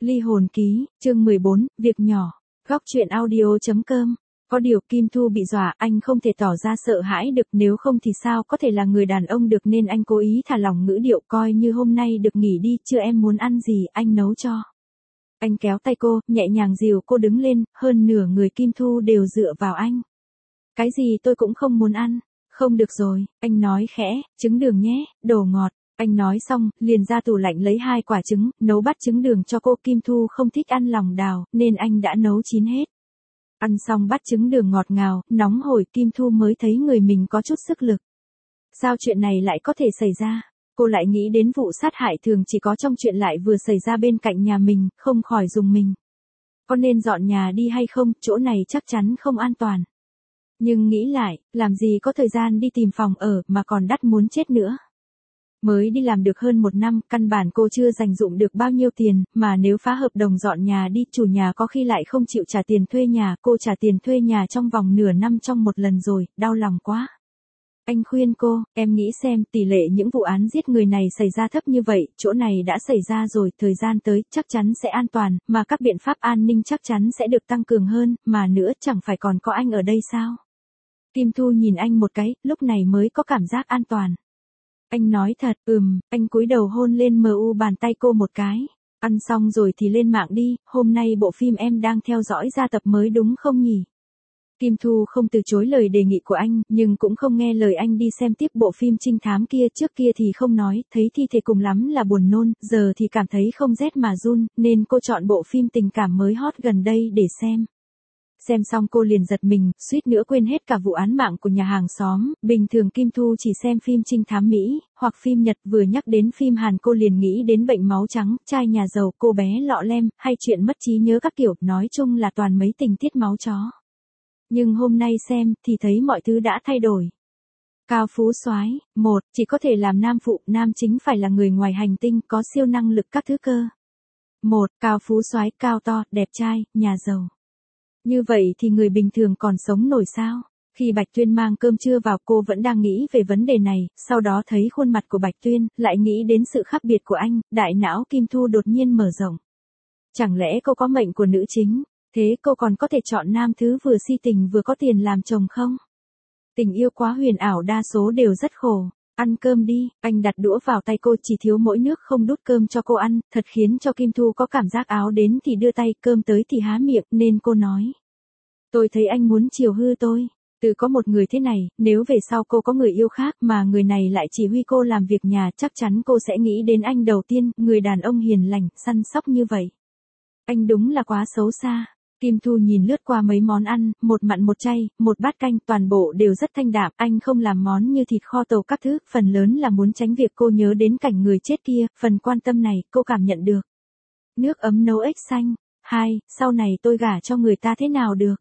Ly hồn ký, chương 14, việc nhỏ. Góc truyện audio.com. Có điều Kim Thu bị dọa, anh không thể tỏ ra sợ hãi được, nếu không thì sao có thể là người đàn ông được, nên anh cố ý thả lỏng ngữ điệu, coi như hôm nay được nghỉ đi, chưa em muốn ăn gì, anh nấu cho. Anh kéo tay cô, nhẹ nhàng dìu cô đứng lên, hơn nửa người Kim Thu đều dựa vào anh. Cái gì tôi cũng không muốn ăn. Không được rồi, anh nói khẽ, trứng đường nhé, đồ ngọt. Anh nói xong, liền ra tủ lạnh lấy 2 quả trứng, nấu bát trứng đường cho cô. Kim Thu không thích ăn lòng đào, nên anh đã nấu chín hết. Ăn xong bát trứng đường ngọt ngào, nóng hổi, Kim Thu mới thấy người mình có chút sức lực. Sao chuyện này lại có thể xảy ra? Cô lại nghĩ đến vụ sát hại thường chỉ có trong chuyện lại vừa xảy ra bên cạnh nhà mình, không khỏi rùng mình. Có nên dọn nhà đi hay không, chỗ này chắc chắn không an toàn. Nhưng nghĩ lại, làm gì có thời gian đi tìm phòng ở mà còn đắt muốn chết nữa. Mới đi làm được hơn 1 năm, căn bản cô chưa dành dụm được bao nhiêu tiền, mà nếu phá hợp đồng dọn nhà đi, chủ nhà có khi lại không chịu trả tiền thuê nhà, cô trả tiền thuê nhà trong vòng nửa năm trong một lần rồi, đau lòng quá. Anh khuyên cô, em nghĩ xem, tỷ lệ những vụ án giết người này xảy ra thấp như vậy, chỗ này đã xảy ra rồi, thời gian tới, chắc chắn sẽ an toàn, mà các biện pháp an ninh chắc chắn sẽ được tăng cường hơn, mà nữa chẳng phải còn có anh ở đây sao? Kim Thu nhìn anh một cái, lúc này mới có cảm giác an toàn. Anh nói thật, anh cúi đầu hôn lên bàn tay cô một cái. Ăn xong rồi thì lên mạng đi, hôm nay bộ phim em đang theo dõi ra tập mới đúng không nhỉ? Kim Thu không từ chối lời đề nghị của anh, nhưng cũng không nghe lời anh đi xem tiếp bộ phim trinh thám kia, trước kia thì không nói, thấy thi thể cùng lắm là buồn nôn, giờ thì cảm thấy không rét mà run, nên cô chọn bộ phim tình cảm mới hot gần đây để xem. Xem xong cô liền giật mình, suýt nữa quên hết cả vụ án mạng của nhà hàng xóm. Bình thường Kim Thu chỉ xem phim trinh thám Mỹ, hoặc phim Nhật, vừa nhắc đến phim Hàn cô liền nghĩ đến Bệnh máu trắng, Trai nhà giàu, Cô bé lọ lem, hay chuyện mất trí nhớ các kiểu, nói chung là toàn mấy tình tiết máu chó. Nhưng hôm nay xem, thì thấy mọi thứ đã thay đổi. Cao phú soái, chỉ có thể làm nam phụ, nam chính phải là người ngoài hành tinh, có siêu năng lực các thứ cơ. Cao phú soái, cao to, đẹp trai, nhà giàu. Như vậy thì người bình thường còn sống nổi sao? Khi Bạch Tuyên mang cơm trưa vào, cô vẫn đang nghĩ về vấn đề này, sau đó thấy khuôn mặt của Bạch Tuyên, lại nghĩ đến sự khác biệt của anh, đại não Kim Thu đột nhiên mở rộng. Chẳng lẽ cô có mệnh của nữ chính, thế cô còn có thể chọn nam thứ vừa si tình vừa có tiền làm chồng không? Tình yêu quá huyền ảo, đa số đều rất khổ. Ăn cơm đi, anh đặt đũa vào tay cô, chỉ thiếu mỗi nước không đút cơm cho cô ăn, thật khiến cho Kim Thu có cảm giác áo đến thì đưa tay, cơm tới thì há miệng, nên cô nói. Tôi thấy anh muốn chiều hư tôi. Từ có một người thế này, nếu về sau cô có người yêu khác mà người này lại chỉ huy cô làm việc nhà, chắc chắn cô sẽ nghĩ đến anh đầu tiên, người đàn ông hiền lành, săn sóc như vậy. Anh đúng là quá xấu xa. Kim Thu nhìn lướt qua mấy món ăn, một mặn một chay, một bát canh, toàn bộ đều rất thanh đạm, anh không làm món như thịt kho tàu các thứ, phần lớn là muốn tránh việc cô nhớ đến cảnh người chết kia, phần quan tâm này, cô cảm nhận được. Nước ấm nấu ếch xanh. 2, sau này tôi gả cho người ta thế nào được?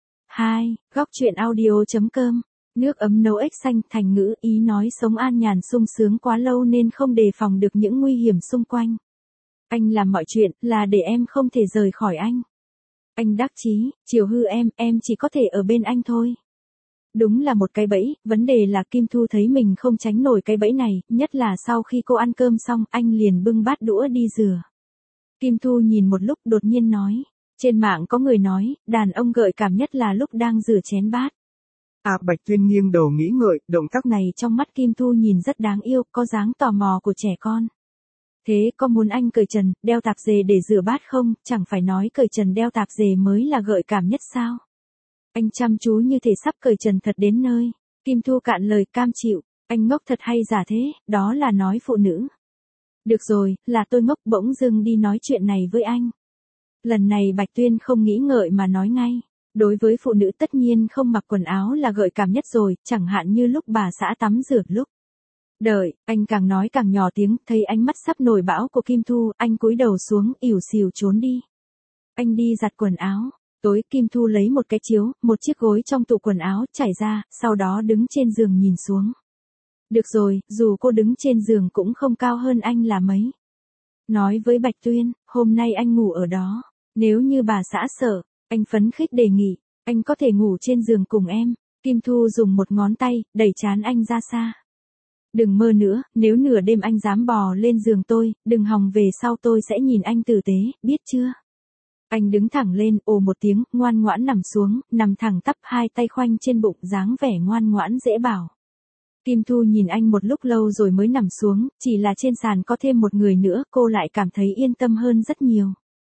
2, góc truyện audio.com. Nước ấm nấu ếch xanh, thành ngữ, ý nói sống an nhàn sung sướng quá lâu nên không đề phòng được những nguy hiểm xung quanh. Anh làm mọi chuyện, là để em không thể rời khỏi anh. Anh đắc chí, chiều hư em chỉ có thể ở bên anh thôi. Đúng là một cái bẫy, vấn đề là Kim Thu thấy mình không tránh nổi cái bẫy này, nhất là sau khi cô ăn cơm xong, anh liền bưng bát đũa đi rửa. Kim Thu nhìn một lúc đột nhiên nói, trên mạng có người nói, đàn ông gợi cảm nhất là lúc đang rửa chén bát. Bạch Tuyên nghiêng đầu nghĩ ngợi, động tác này trong mắt Kim Thu nhìn rất đáng yêu, có dáng tò mò của trẻ con. Thế có muốn anh cởi trần, đeo tạp dề để rửa bát không, chẳng phải nói cởi trần đeo tạp dề mới là gợi cảm nhất sao? Anh chăm chú như thể sắp cởi trần thật đến nơi. Kim Thu cạn lời, cam chịu, anh ngốc thật hay giả thế, đó là nói phụ nữ. Được rồi, là tôi ngốc, bỗng dưng đi nói chuyện này với anh. Lần này Bạch Tuyên không nghĩ ngợi mà nói ngay. Đối với phụ nữ tất nhiên không mặc quần áo là gợi cảm nhất rồi, chẳng hạn như lúc bà xã tắm rửa lúc. Đợi, anh càng nói càng nhỏ tiếng, thấy ánh mắt sắp nổi bão của Kim Thu, anh cúi đầu xuống, ỉu xìu trốn đi. Anh đi giặt quần áo. Tối Kim Thu lấy một cái chiếu, một chiếc gối trong tủ quần áo, trải ra, sau đó đứng trên giường nhìn xuống. Được rồi, dù cô đứng trên giường cũng không cao hơn anh là mấy. Nói với Bạch Tuyên, hôm nay anh ngủ ở đó. Nếu như bà xã sợ, anh phấn khích đề nghị, anh có thể ngủ trên giường cùng em. Kim Thu dùng một ngón tay, đẩy trán anh ra xa. Đừng mơ nữa, nếu nửa đêm anh dám bò lên giường tôi, đừng hòng về sau tôi sẽ nhìn anh tử tế, biết chưa? Anh đứng thẳng lên, ồ một tiếng, ngoan ngoãn nằm xuống, nằm thẳng tắp hai tay khoanh trên bụng, dáng vẻ ngoan ngoãn dễ bảo. Kim Thu nhìn anh một lúc lâu rồi mới nằm xuống, chỉ là trên sàn có thêm một người nữa, cô lại cảm thấy yên tâm hơn rất nhiều.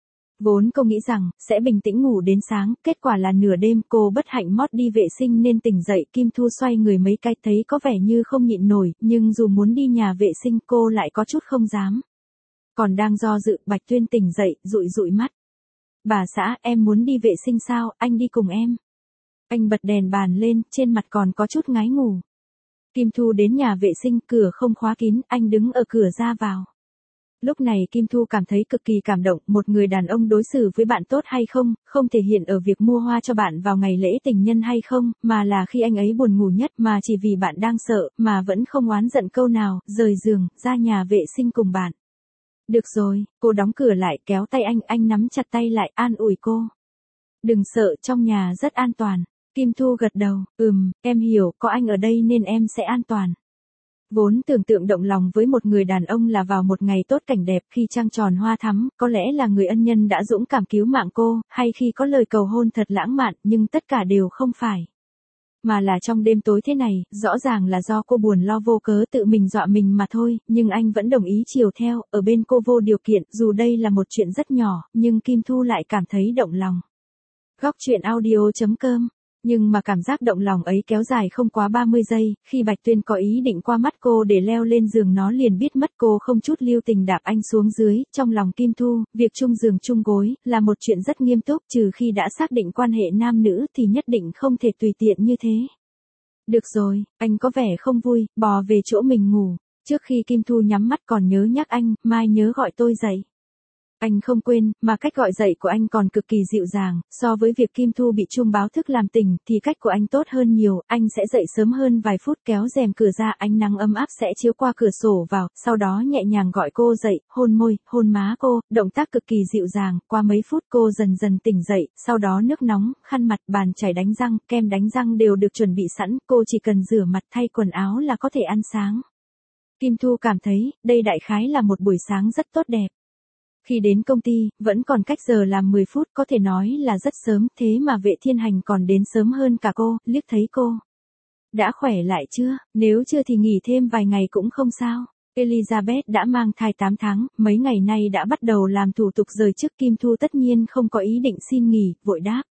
Vốn cô nghĩ rằng, sẽ bình tĩnh ngủ đến sáng, kết quả là nửa đêm cô bất hạnh mót đi vệ sinh nên tỉnh dậy. Kim Thu xoay người mấy cái thấy có vẻ như không nhịn nổi, nhưng dù muốn đi nhà vệ sinh cô lại có chút không dám. Còn đang do dự, Bạch Tuyên tỉnh dậy, dụi dụi mắt. Bà xã, em muốn đi vệ sinh sao, anh đi cùng em. Anh bật đèn bàn lên, trên mặt còn có chút ngái ngủ. Kim Thu đến nhà vệ sinh, cửa không khóa kín, anh đứng ở cửa ra vào. Lúc này Kim Thu cảm thấy cực kỳ cảm động, một người đàn ông đối xử với bạn tốt hay không, không thể hiện ở việc mua hoa cho bạn vào ngày lễ tình nhân hay không, mà là khi anh ấy buồn ngủ nhất mà chỉ vì bạn đang sợ, mà vẫn không oán giận câu nào, rời giường, ra nhà vệ sinh cùng bạn. Được rồi, cô đóng cửa lại kéo tay anh nắm chặt tay lại an ủi cô. Đừng sợ, trong nhà rất an toàn. Kim Thu gật đầu, em hiểu, có anh ở đây nên em sẽ an toàn. Vốn tưởng tượng động lòng với một người đàn ông là vào một ngày tốt cảnh đẹp khi trăng tròn hoa thắm, có lẽ là người ân nhân đã dũng cảm cứu mạng cô, hay khi có lời cầu hôn thật lãng mạn, nhưng tất cả đều không phải. Mà là trong đêm tối thế này, rõ ràng là do cô buồn lo vô cớ tự mình dọa mình mà thôi, nhưng anh vẫn đồng ý chiều theo, ở bên cô vô điều kiện, dù đây là một chuyện rất nhỏ, nhưng Kim Thu lại cảm thấy động lòng. Góc truyện audio.com. Nhưng mà cảm giác động lòng ấy kéo dài không quá 30 giây, khi Bạch Tuyên có ý định qua mắt cô để leo lên giường nó liền biết mất cô không chút lưu tình đạp anh xuống dưới, trong lòng Kim Thu, việc chung giường chung gối, là một chuyện rất nghiêm túc trừ khi đã xác định quan hệ nam nữ thì nhất định không thể tùy tiện như thế. Được rồi, anh có vẻ không vui, bò về chỗ mình ngủ, trước khi Kim Thu nhắm mắt còn nhớ nhắc anh, mai nhớ gọi tôi dậy. Anh không quên, mà cách gọi dậy của anh còn cực kỳ dịu dàng, so với việc Kim Thu bị chuông báo thức làm tỉnh, thì cách của anh tốt hơn nhiều, anh sẽ dậy sớm hơn vài phút kéo rèm cửa ra, ánh nắng ấm áp sẽ chiếu qua cửa sổ vào, sau đó nhẹ nhàng gọi cô dậy, hôn môi, hôn má cô, động tác cực kỳ dịu dàng, qua mấy phút cô dần dần tỉnh dậy, sau đó nước nóng, khăn mặt, bàn chải đánh răng, kem đánh răng đều được chuẩn bị sẵn, cô chỉ cần rửa mặt thay quần áo là có thể ăn sáng. Kim Thu cảm thấy, đây đại khái là một buổi sáng rất tốt đẹp. Khi đến công ty, vẫn còn cách giờ làm 10 phút có thể nói là rất sớm, thế mà Vệ Thiên Hành còn đến sớm hơn cả cô, liếc thấy cô. Đã khỏe lại chưa, nếu chưa thì nghỉ thêm vài ngày cũng không sao. Elizabeth đã mang thai 8 tháng, mấy ngày nay đã bắt đầu làm thủ tục rời chức. Kim Thu tất nhiên không có ý định xin nghỉ, vội đáp.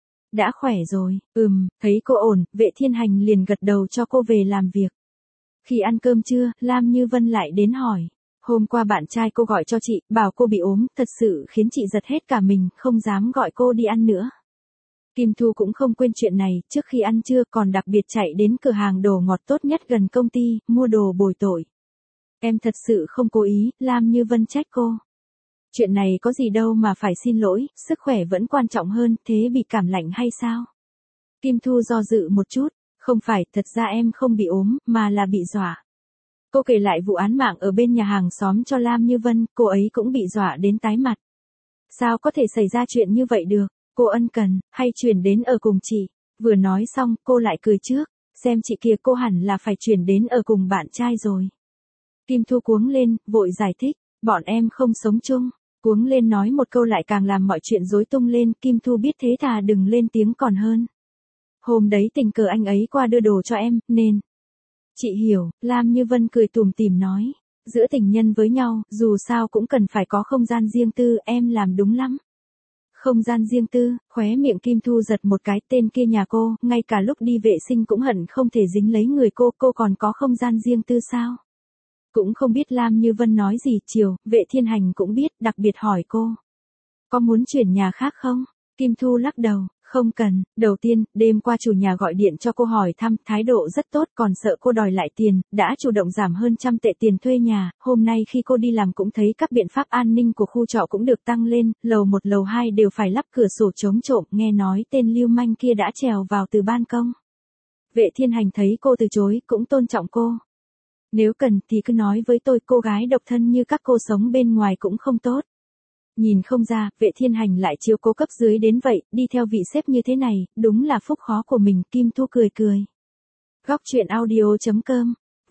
Đã khỏe rồi, thấy cô ổn, Vệ Thiên Hành liền gật đầu cho cô về làm việc. Khi ăn cơm trưa, Lam Như Vân lại đến hỏi. Hôm qua bạn trai cô gọi cho chị, bảo cô bị ốm, thật sự khiến chị giật hết cả mình, không dám gọi cô đi ăn nữa. Kim Thu cũng không quên chuyện này, trước khi ăn trưa còn đặc biệt chạy đến cửa hàng đồ ngọt tốt nhất gần công ty, mua đồ bồi tội. Em thật sự không cố ý, Lam Như Vân trách cô. Chuyện này có gì đâu mà phải xin lỗi, sức khỏe vẫn quan trọng hơn, thế bị cảm lạnh hay sao? Kim Thu do dự một chút, không phải, thật ra em không bị ốm, mà là bị dọa. Cô kể lại vụ án mạng ở bên nhà hàng xóm cho Lam Như Vân, cô ấy cũng bị dọa đến tái mặt. Sao có thể xảy ra chuyện như vậy được, cô ân cần, hay chuyển đến ở cùng chị. Vừa nói xong, cô lại cười trước, xem chị kia cô hẳn là phải chuyển đến ở cùng bạn trai rồi. Kim Thu cuống lên, vội giải thích, bọn em không sống chung. Cuống lên nói một câu lại càng làm mọi chuyện rối tung lên, Kim Thu biết thế thà đừng lên tiếng còn hơn. Hôm đấy tình cờ anh ấy qua đưa đồ cho em, nên... Chị hiểu, Lam Như Vân cười tủm tỉm nói. Giữa tình nhân với nhau, dù sao cũng cần phải có không gian riêng tư, em làm đúng lắm. Không gian riêng tư, khóe miệng Kim Thu giật một cái, tên kia nhà cô, ngay cả lúc đi vệ sinh cũng hận không thể dính lấy người cô còn có không gian riêng tư sao? Cũng không biết Lam Như Vân nói gì, chiều, Vệ Thiên Hành cũng biết, đặc biệt hỏi cô. Có muốn chuyển nhà khác không? Kim Thu lắc đầu. Không cần, đầu tiên, đêm qua chủ nhà gọi điện cho cô hỏi thăm, thái độ rất tốt, còn sợ cô đòi lại tiền, đã chủ động giảm hơn 100 tệ tiền thuê nhà, hôm nay khi cô đi làm cũng thấy các biện pháp an ninh của khu trọ cũng được tăng lên, lầu 1 lầu 2 đều phải lắp cửa sổ chống trộm, nghe nói tên lưu manh kia đã trèo vào từ ban công. Vệ Thiên Hành thấy cô từ chối, cũng tôn trọng cô. Nếu cần thì cứ nói với tôi, cô gái độc thân như các cô sống bên ngoài cũng không tốt. Nhìn không ra, Vệ Thiên Hành lại chiếu cố cấp dưới đến vậy, đi theo vị sếp như thế này, đúng là phúc khó của mình, Kim Thu cười cười. Góc truyện audio.com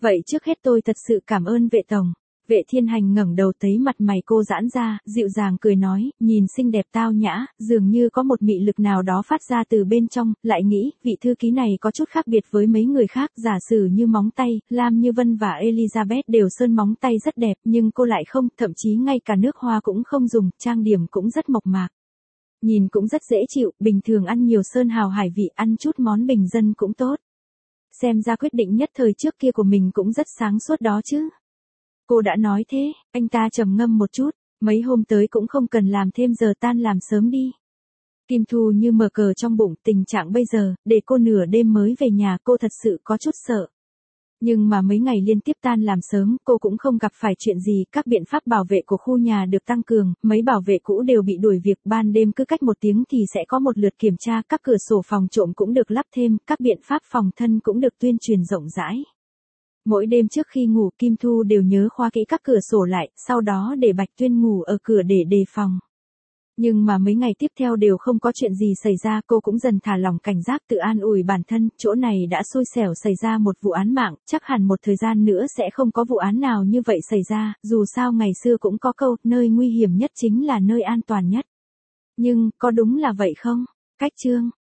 Vậy trước hết tôi thật sự cảm ơn vệ tổng. Vệ Thiên Hành ngẩng đầu thấy mặt mày cô giãn ra, dịu dàng cười nói, nhìn xinh đẹp tao nhã, dường như có một mị lực nào đó phát ra từ bên trong, lại nghĩ, vị thư ký này có chút khác biệt với mấy người khác, giả sử như móng tay, Lam Như Vân và Elizabeth đều sơn móng tay rất đẹp, nhưng cô lại không, thậm chí ngay cả nước hoa cũng không dùng, trang điểm cũng rất mộc mạc. Nhìn cũng rất dễ chịu, bình thường ăn nhiều sơn hào hải vị, ăn chút món bình dân cũng tốt. Xem ra quyết định nhất thời trước kia của mình cũng rất sáng suốt đó chứ. Cô đã nói thế, anh ta trầm ngâm một chút, mấy hôm tới cũng không cần làm thêm giờ tan làm sớm đi. Kim Thu như mở cờ trong bụng, tình trạng bây giờ, để cô nửa đêm mới về nhà cô thật sự có chút sợ. Nhưng mà mấy ngày liên tiếp tan làm sớm, cô cũng không gặp phải chuyện gì, các biện pháp bảo vệ của khu nhà được tăng cường, mấy bảo vệ cũ đều bị đuổi việc, ban đêm cứ cách 1 tiếng thì sẽ có một lượt kiểm tra, các cửa sổ phòng trộm cũng được lắp thêm, các biện pháp phòng thân cũng được tuyên truyền rộng rãi. Mỗi đêm trước khi ngủ Kim Thu đều nhớ khóa kỹ các cửa sổ lại, sau đó để Bạch Tuyên ngủ ở cửa để đề phòng. Nhưng mà mấy ngày tiếp theo đều không có chuyện gì xảy ra, cô cũng dần thả lỏng cảnh giác, tự an ủi bản thân, chỗ này đã xui xẻo xảy ra một vụ án mạng, chắc hẳn một thời gian nữa sẽ không có vụ án nào như vậy xảy ra, dù sao ngày xưa cũng có câu, nơi nguy hiểm nhất chính là nơi an toàn nhất. Nhưng, có đúng là vậy không? Cách chương